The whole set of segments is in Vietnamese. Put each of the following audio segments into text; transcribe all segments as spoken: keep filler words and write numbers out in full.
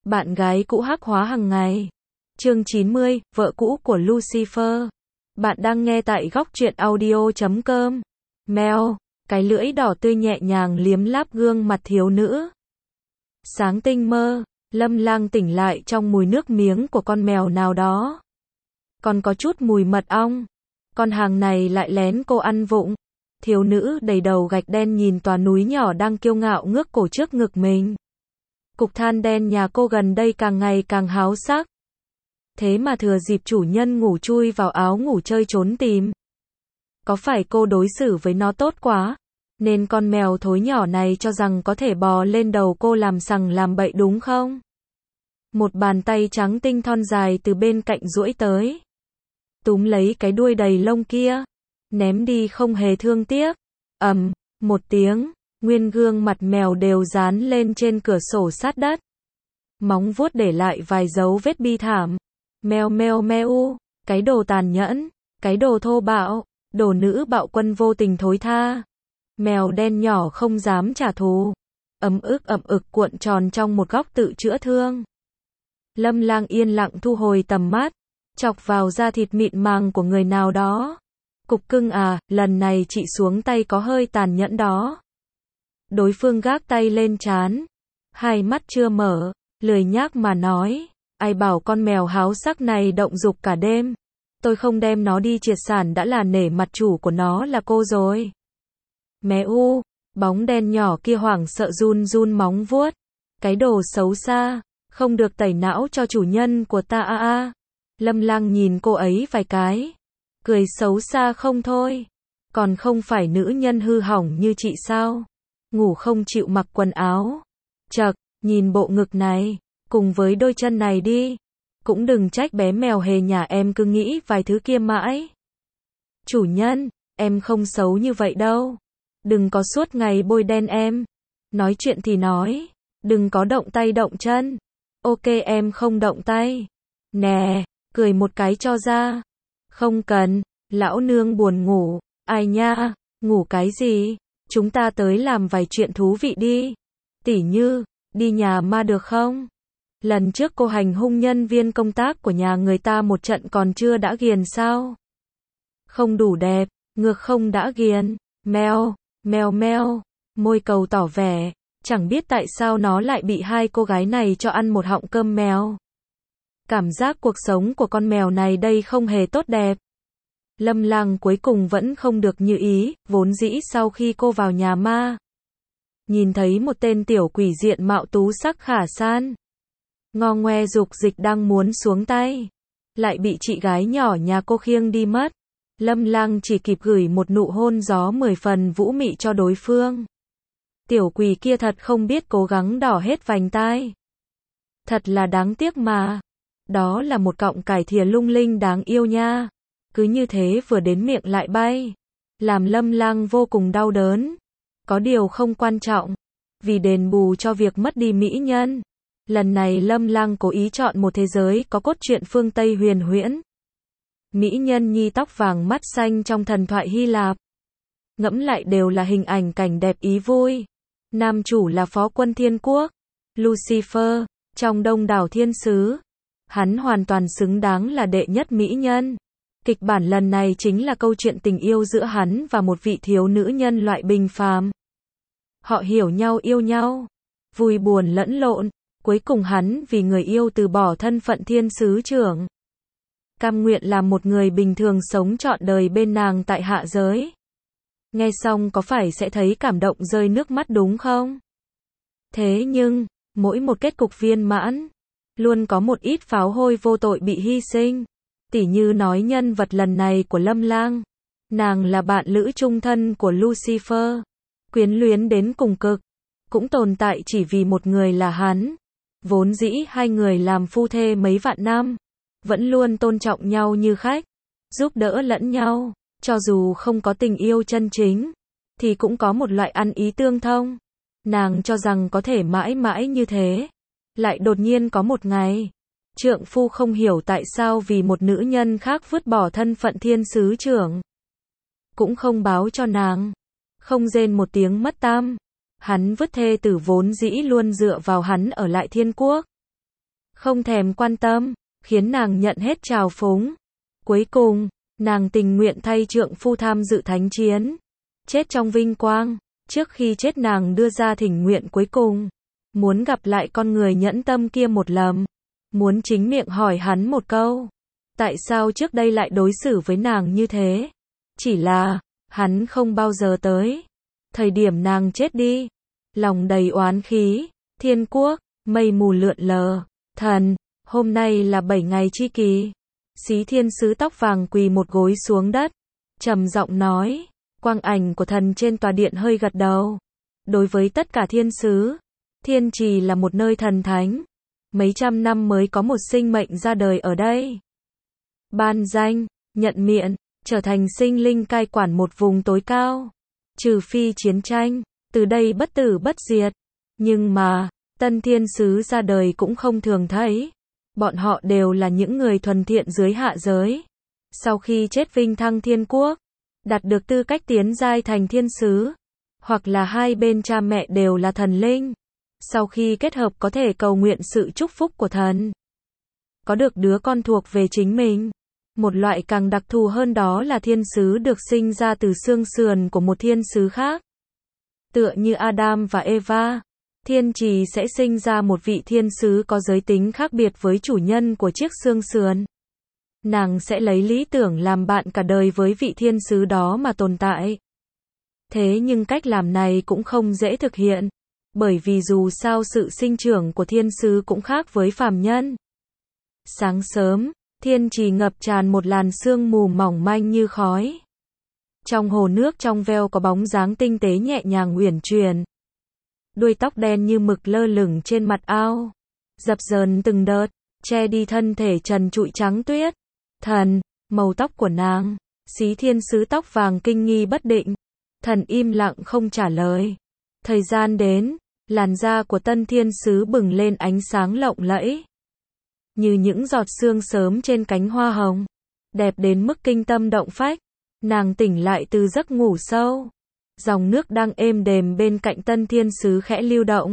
Bạn gái cũ hắc hóa hàng ngày. Chương chín mươi, vợ cũ của Lucifer. Bạn đang nghe tại góc truyện audio chấm com. Mèo, cái lưỡi đỏ tươi nhẹ nhàng liếm láp gương mặt thiếu nữ. Sáng tinh mơ, Lâm Lang tỉnh lại trong mùi nước miếng của con mèo nào đó. Còn có chút mùi mật ong. Con hàng này lại lén cô ăn vụng. Thiếu nữ đầy đầu gạch đen nhìn tòa núi nhỏ đang kiêu ngạo ngước cổ trước ngực mình. Cục than đen nhà cô gần đây càng ngày càng háo sắc. Thế mà thừa dịp chủ nhân ngủ chui vào áo ngủ chơi trốn tìm. Có phải cô đối xử với nó tốt quá, nên con mèo thối nhỏ này cho rằng có thể bò lên đầu cô làm sằng làm bậy đúng không? Một bàn tay trắng tinh thon dài từ bên cạnh duỗi tới. Túm lấy cái đuôi đầy lông kia. Ném đi không hề thương tiếc. Ầm, một tiếng. Nguyên gương mặt mèo đều dán lên trên cửa sổ sát đất. Móng vuốt để lại vài dấu vết bi thảm. Meo meo meo, cái đồ tàn nhẫn, cái đồ thô bạo, đồ nữ bạo quân vô tình thối tha. Mèo đen nhỏ không dám trả thù. Ấm ức ậm ực cuộn tròn trong một góc tự chữa thương. Lâm Lang yên lặng thu hồi tầm mắt, chọc vào da thịt mịn màng của người nào đó. Cục cưng à, lần này chị xuống tay có hơi tàn nhẫn đó. Đối phương gác tay lên trán, hai mắt chưa mở, lười nhác mà nói, ai bảo con mèo háo sắc này động dục cả đêm. Tôi không đem nó đi triệt sản đã là nể mặt chủ của nó là cô rồi. Mé u, bóng đen nhỏ kia hoảng sợ run run móng vuốt. Cái đồ xấu xa, không được tẩy não cho chủ nhân của ta a a. Lâm Lang nhìn cô ấy vài cái, cười xấu xa không thôi. Còn không phải nữ nhân hư hỏng như chị sao? Ngủ không chịu mặc quần áo. Chậc, nhìn bộ ngực này, cùng với đôi chân này đi. Cũng đừng trách bé mèo hề nhà em cứ nghĩ vài thứ kia mãi. Chủ nhân, em không xấu như vậy đâu. Đừng có suốt ngày bôi đen em. Nói chuyện thì nói, đừng có động tay động chân. Ok em không động tay. Nè, cười một cái cho ra. Không cần, lão nương buồn ngủ. Ai nha, ngủ cái gì? Chúng ta tới làm vài chuyện thú vị đi. Tỉ như, đi nhà ma được không? Lần trước cô hành hung nhân viên công tác của nhà người ta một trận còn chưa đã ghiền sao? Không đủ đẹp, ngược không đã ghiền. Mèo, mèo mèo, môi cầu tỏ vẻ, chẳng biết tại sao nó lại bị hai cô gái này cho ăn một họng cơm mèo. Cảm giác cuộc sống của con mèo này đây không hề tốt đẹp. Lâm Lang cuối cùng vẫn không được như ý, vốn dĩ sau khi cô vào nhà ma, nhìn thấy một tên tiểu quỷ diện mạo tú sắc khả san, ngo ngoe dục dịch đang muốn xuống tay, lại bị chị gái nhỏ nhà cô khiêng đi mất. Lâm Lang chỉ kịp gửi một nụ hôn gió mười phần vũ mị cho đối phương. Tiểu quỷ kia thật không biết cố gắng đỏ hết vành tai. Thật là đáng tiếc mà. Đó là một cọng cải thìa lung linh đáng yêu nha. Cứ như thế vừa đến miệng lại bay. Làm Lâm Lang vô cùng đau đớn. Có điều không quan trọng. Vì đền bù cho việc mất đi mỹ nhân. Lần này Lâm Lang cố ý chọn một thế giới có cốt truyện phương Tây huyền huyễn. Mỹ nhân nhi tóc vàng mắt xanh trong thần thoại Hy Lạp. Ngẫm lại đều là hình ảnh cảnh đẹp ý vui. Nam chủ là phó quân thiên quốc, Lucifer, trong đông đảo thiên sứ. Hắn hoàn toàn xứng đáng là đệ nhất mỹ nhân. Kịch bản lần này chính là câu chuyện tình yêu giữa hắn và một vị thiếu nữ nhân loại bình phàm. Họ hiểu nhau yêu nhau, vui buồn lẫn lộn. Cuối cùng hắn vì người yêu từ bỏ thân phận thiên sứ trưởng. Cam nguyện làm một người bình thường sống trọn đời bên nàng tại hạ giới. Nghe xong có phải sẽ thấy cảm động rơi nước mắt đúng không? Thế nhưng, mỗi một kết cục viên mãn, luôn có một ít pháo hôi vô tội bị hy sinh. Tỉ như nói nhân vật lần này của Lâm Lang. Nàng là bạn lữ chung thân của Lucifer. Quyến luyến đến cùng cực. Cũng tồn tại chỉ vì một người là hắn. Vốn dĩ hai người làm phu thê mấy vạn năm. Vẫn luôn tôn trọng nhau như khách. Giúp đỡ lẫn nhau. Cho dù không có tình yêu chân chính. Thì cũng có một loại ăn ý tương thông. Nàng cho rằng có thể mãi mãi như thế. Lại đột nhiên có một ngày. Trượng phu không hiểu tại sao vì một nữ nhân khác vứt bỏ thân phận thiên sứ trưởng. Cũng không báo cho nàng. Không rên một tiếng mất tăm. Hắn vứt thê tử vốn dĩ luôn dựa vào hắn ở lại thiên quốc. không thèm quan tâm, khiến nàng nhận hết trào phúng. Cuối cùng, nàng tình nguyện thay trượng phu tham dự thánh chiến, chết trong vinh quang. Trước khi chết nàng đưa ra thỉnh nguyện cuối cùng, muốn gặp lại con người nhẫn tâm kia một lần, muốn chính miệng hỏi hắn một câu, tại sao trước đây lại đối xử với nàng như thế? Chỉ là, hắn không bao giờ tới. Thời điểm nàng chết đi, lòng đầy oán khí, thiên quốc, mây mù lượn lờ, thần, hôm nay là bảy ngày chi kỳ. Xí thiên sứ tóc vàng quỳ một gối xuống đất, trầm giọng nói, quang ảnh của thần trên tòa điện hơi gật đầu. Đối với tất cả thiên sứ, thiên trì là một nơi thần thánh. Mấy trăm năm mới có một sinh mệnh ra đời ở đây. Ban danh, nhận miệng, trở thành sinh linh cai quản một vùng tối cao. Trừ phi chiến tranh, từ đây bất tử bất diệt. Nhưng mà, tân thiên sứ ra đời cũng không thường thấy. Bọn họ đều là những người thuần thiện dưới hạ giới. Sau khi chết vinh thăng thiên quốc, đạt được tư cách tiến giai thành thiên sứ. Hoặc là hai bên cha mẹ đều là thần linh. Sau khi kết hợp có thể cầu nguyện sự chúc phúc của thần. Có được đứa con thuộc về chính mình. Một loại càng đặc thù hơn đó là thiên sứ được sinh ra từ xương sườn của một thiên sứ khác. Tựa như Adam và Eva, thiên trì sẽ sinh ra một vị thiên sứ có giới tính khác biệt với chủ nhân của chiếc xương sườn. Nàng sẽ lấy lý tưởng làm bạn cả đời với vị thiên sứ đó mà tồn tại. Thế nhưng cách làm này cũng không dễ thực hiện. Bởi vì dù sao sự sinh trưởng của thiên sứ cũng khác với phàm nhân. Sáng sớm, thiên trì ngập tràn một làn sương mù mỏng manh như khói. Trong hồ nước trong veo có bóng dáng tinh tế nhẹ nhàng uyển chuyển. Đuôi tóc đen như mực lơ lửng trên mặt ao. Dập dờn từng đợt, che đi thân thể trần trụi trắng tuyết. Thần, màu tóc của nàng. Xí thiên sứ tóc vàng kinh nghi bất định. Thần im lặng không trả lời. Thời gian đến, làn da của tân thiên sứ bừng lên ánh sáng lộng lẫy. Như những giọt sương sớm trên cánh hoa hồng. Đẹp đến mức kinh tâm động phách. Nàng tỉnh lại từ giấc ngủ sâu. Dòng nước đang êm đềm bên cạnh tân thiên sứ khẽ lưu động.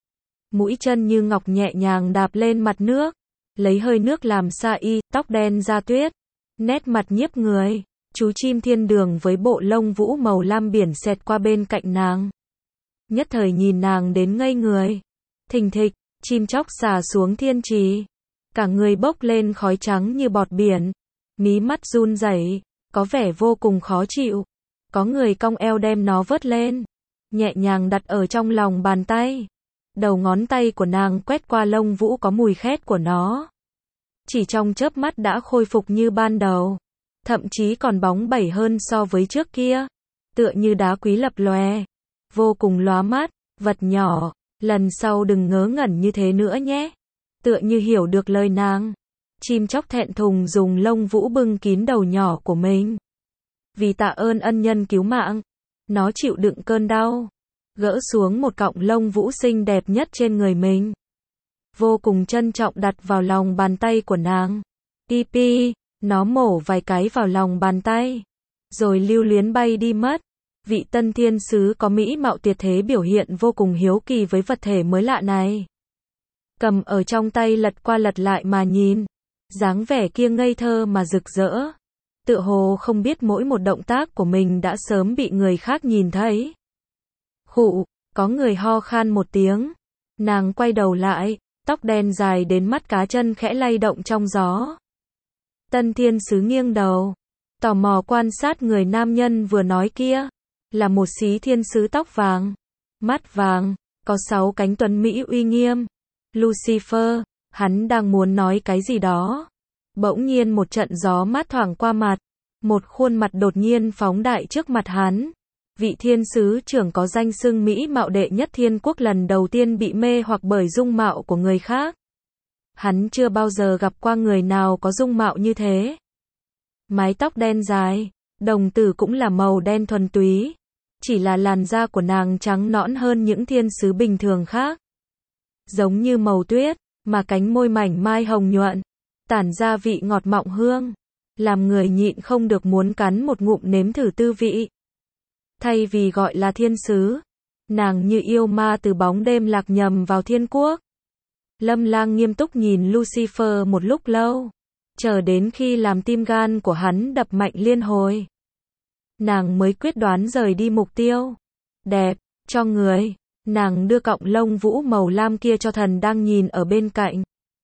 Mũi chân như ngọc nhẹ nhàng đạp lên mặt nước. Lấy hơi nước làm sa y, tóc đen da tuyết. Nét mặt nhiếp người. Chú chim thiên đường với bộ lông vũ màu lam biển xẹt qua bên cạnh nàng. Nhất thời nhìn nàng đến ngây người. Thình thịch, chim chóc xà xuống thiên trì. Cả người bốc lên khói trắng như bọt biển. Mí mắt run rẩy, có vẻ vô cùng khó chịu. Có người cong eo đem nó vớt lên. Nhẹ nhàng đặt ở trong lòng bàn tay. Đầu ngón tay của nàng quét qua lông vũ có mùi khét của nó. Chỉ trong chớp mắt đã khôi phục như ban đầu. Thậm chí còn bóng bẩy hơn so với trước kia. Tựa như đá quý lập lòe. Vô cùng lóa mắt, vật nhỏ, lần sau đừng ngớ ngẩn như thế nữa nhé. Tựa như hiểu được lời nàng. Chim chóc thẹn thùng dùng lông vũ bưng kín đầu nhỏ của mình. Vì tạ ơn ân nhân cứu mạng, nó chịu đựng cơn đau. Gỡ xuống một cọng lông vũ xinh đẹp nhất trên người mình. Vô cùng trân trọng đặt vào lòng bàn tay của nàng. Pi pi, nó mổ vài cái vào lòng bàn tay. Rồi lưu luyến bay đi mất. Vị tân thiên sứ có mỹ mạo tuyệt thế biểu hiện vô cùng hiếu kỳ với vật thể mới lạ này. Cầm ở trong tay lật qua lật lại mà nhìn. Dáng vẻ kia ngây thơ mà rực rỡ. Tựa hồ không biết mỗi một động tác của mình đã sớm bị người khác nhìn thấy. Khụ, có người ho khan một tiếng. Nàng quay đầu lại, tóc đen dài đến mắt cá chân khẽ lay động trong gió. Tân thiên sứ nghiêng đầu, tò mò quan sát người nam nhân vừa nói kia. Là một xí thiên sứ tóc vàng, mắt vàng, có sáu cánh tuấn mỹ uy nghiêm. Lucifer, hắn đang muốn nói cái gì đó. Bỗng nhiên một trận gió mát thoảng qua mặt. Một khuôn mặt đột nhiên phóng đại trước mặt hắn. Vị thiên sứ trưởng có danh xưng mỹ mạo đệ nhất thiên quốc lần đầu tiên bị mê hoặc bởi dung mạo của người khác. Hắn chưa bao giờ gặp qua người nào có dung mạo như thế. Mái tóc đen dài, đồng tử cũng là màu đen thuần túy. Chỉ là làn da của nàng trắng nõn hơn những thiên sứ bình thường khác. Giống như màu tuyết, mà cánh môi mảnh mai hồng nhuận, tản ra vị ngọt mọng hương, làm người nhịn không được muốn cắn một ngụm nếm thử tư vị. Thay vì gọi là thiên sứ, nàng như yêu ma từ bóng đêm lạc nhầm vào thiên quốc. Lâm Lang nghiêm túc nhìn Lucifer một lúc lâu, chờ đến khi làm tim gan của hắn đập mạnh liên hồi, nàng mới quyết đoán rời đi mục tiêu. Đẹp, cho người. Nàng đưa cọng lông vũ màu lam kia cho thần đang nhìn ở bên cạnh.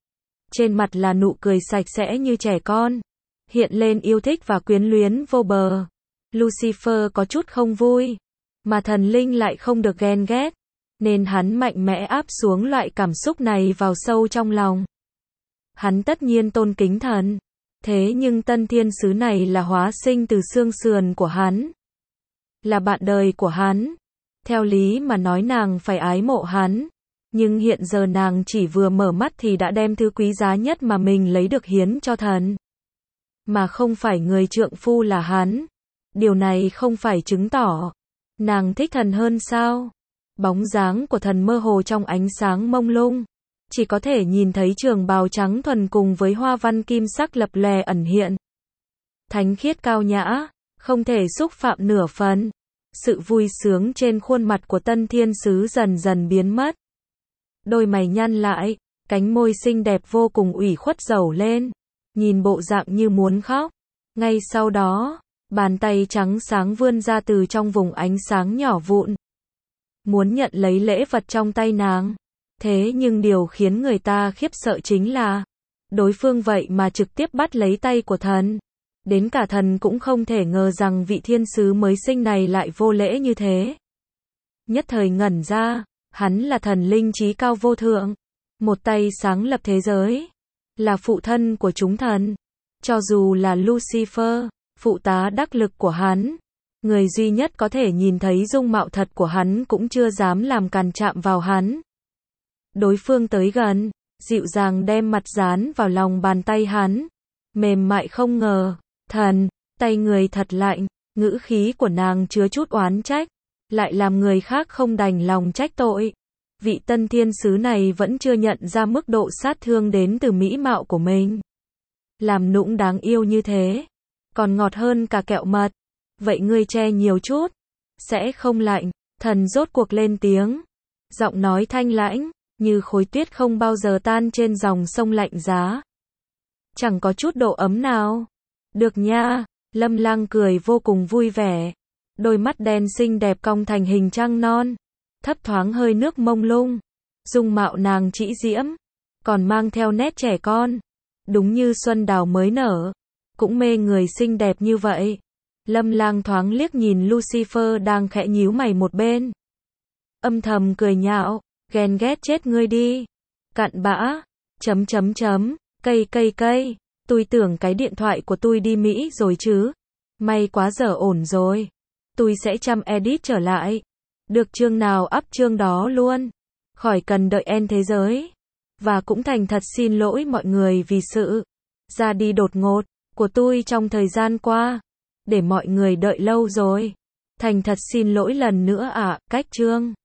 Trên mặt là nụ cười sạch sẽ như trẻ con, hiện lên yêu thích và quyến luyến vô bờ. Lucifer có chút không vui, mà thần linh lại không được ghen ghét, nên hắn mạnh mẽ áp xuống loại cảm xúc này vào sâu trong lòng. Hắn tất nhiên tôn kính thần, thế nhưng tân thiên sứ này là hóa sinh từ xương sườn của hắn, là bạn đời của hắn. Theo lý mà nói nàng phải ái mộ hắn, nhưng hiện giờ nàng chỉ vừa mở mắt thì đã đem thứ quý giá nhất mà mình lấy được hiến cho thần, mà không phải người trượng phu là hắn. Điều này không phải chứng tỏ nàng thích thần hơn sao? Bóng dáng của thần mơ hồ trong ánh sáng mông lung, chỉ có thể nhìn thấy trường bào trắng thuần cùng với hoa văn kim sắc lập lòe ẩn hiện. Thánh khiết cao nhã, không thể xúc phạm nửa phần. Sự vui sướng trên khuôn mặt của tân thiên sứ dần dần biến mất. Đôi mày nhăn lại, cánh môi xinh đẹp vô cùng ủy khuất rầu lên, nhìn bộ dạng như muốn khóc. Ngay sau đó, bàn tay trắng sáng vươn ra từ trong vùng ánh sáng nhỏ vụn, muốn nhận lấy lễ vật trong tay nàng. Thế nhưng điều khiến người ta khiếp sợ chính là, đối phương vậy mà trực tiếp bắt lấy tay của thần. Đến cả thần cũng không thể ngờ rằng vị thiên sứ mới sinh này lại vô lễ như thế. Nhất thời ngẩn ra, hắn là thần linh trí cao vô thượng, một tay sáng lập thế giới, là phụ thân của chúng thần. Cho dù là Lucifer, phụ tá đắc lực của hắn, người duy nhất có thể nhìn thấy dung mạo thật của hắn cũng chưa dám làm càn chạm vào hắn. Đối phương tới gần, dịu dàng đem mặt dán vào lòng bàn tay hắn, mềm mại không ngờ. Thần, tay người thật lạnh, ngữ khí của nàng chứa chút oán trách, lại làm người khác không đành lòng trách tội. Vị tân thiên sứ này vẫn chưa nhận ra mức độ sát thương đến từ mỹ mạo của mình. Làm nũng đáng yêu như thế, còn ngọt hơn cả kẹo mật. Vậy ngươi che nhiều chút, sẽ không lạnh. Thần rốt cuộc lên tiếng, giọng nói thanh lãnh, như khối tuyết không bao giờ tan trên dòng sông lạnh giá. Chẳng có chút độ ấm nào. Được nha, Lâm Lang cười vô cùng vui vẻ. Đôi mắt đen xinh đẹp cong thành hình trăng non, thấp thoáng hơi nước mông lung. Dung mạo nàng trĩ diễm, còn mang theo nét trẻ con, đúng như xuân đào mới nở. Cũng mê người xinh đẹp như vậy. Lâm Lang thoáng liếc nhìn Lucifer đang khẽ nhíu mày một bên, âm thầm cười nhạo, ghen ghét chết ngươi đi. Cặn bã, chấm chấm chấm, cây cây cây. Tôi tưởng cái điện thoại của tôi đi Mỹ rồi chứ. May quá giờ ổn rồi. Tôi sẽ chăm edit trở lại. Được chương nào up chương đó luôn. Khỏi cần đợi end thế giới. Và cũng thành thật xin lỗi mọi người vì sự ra đi đột ngột của tôi trong thời gian qua. Để mọi người đợi lâu rồi. Thành thật xin lỗi lần nữa ạ, cách chương.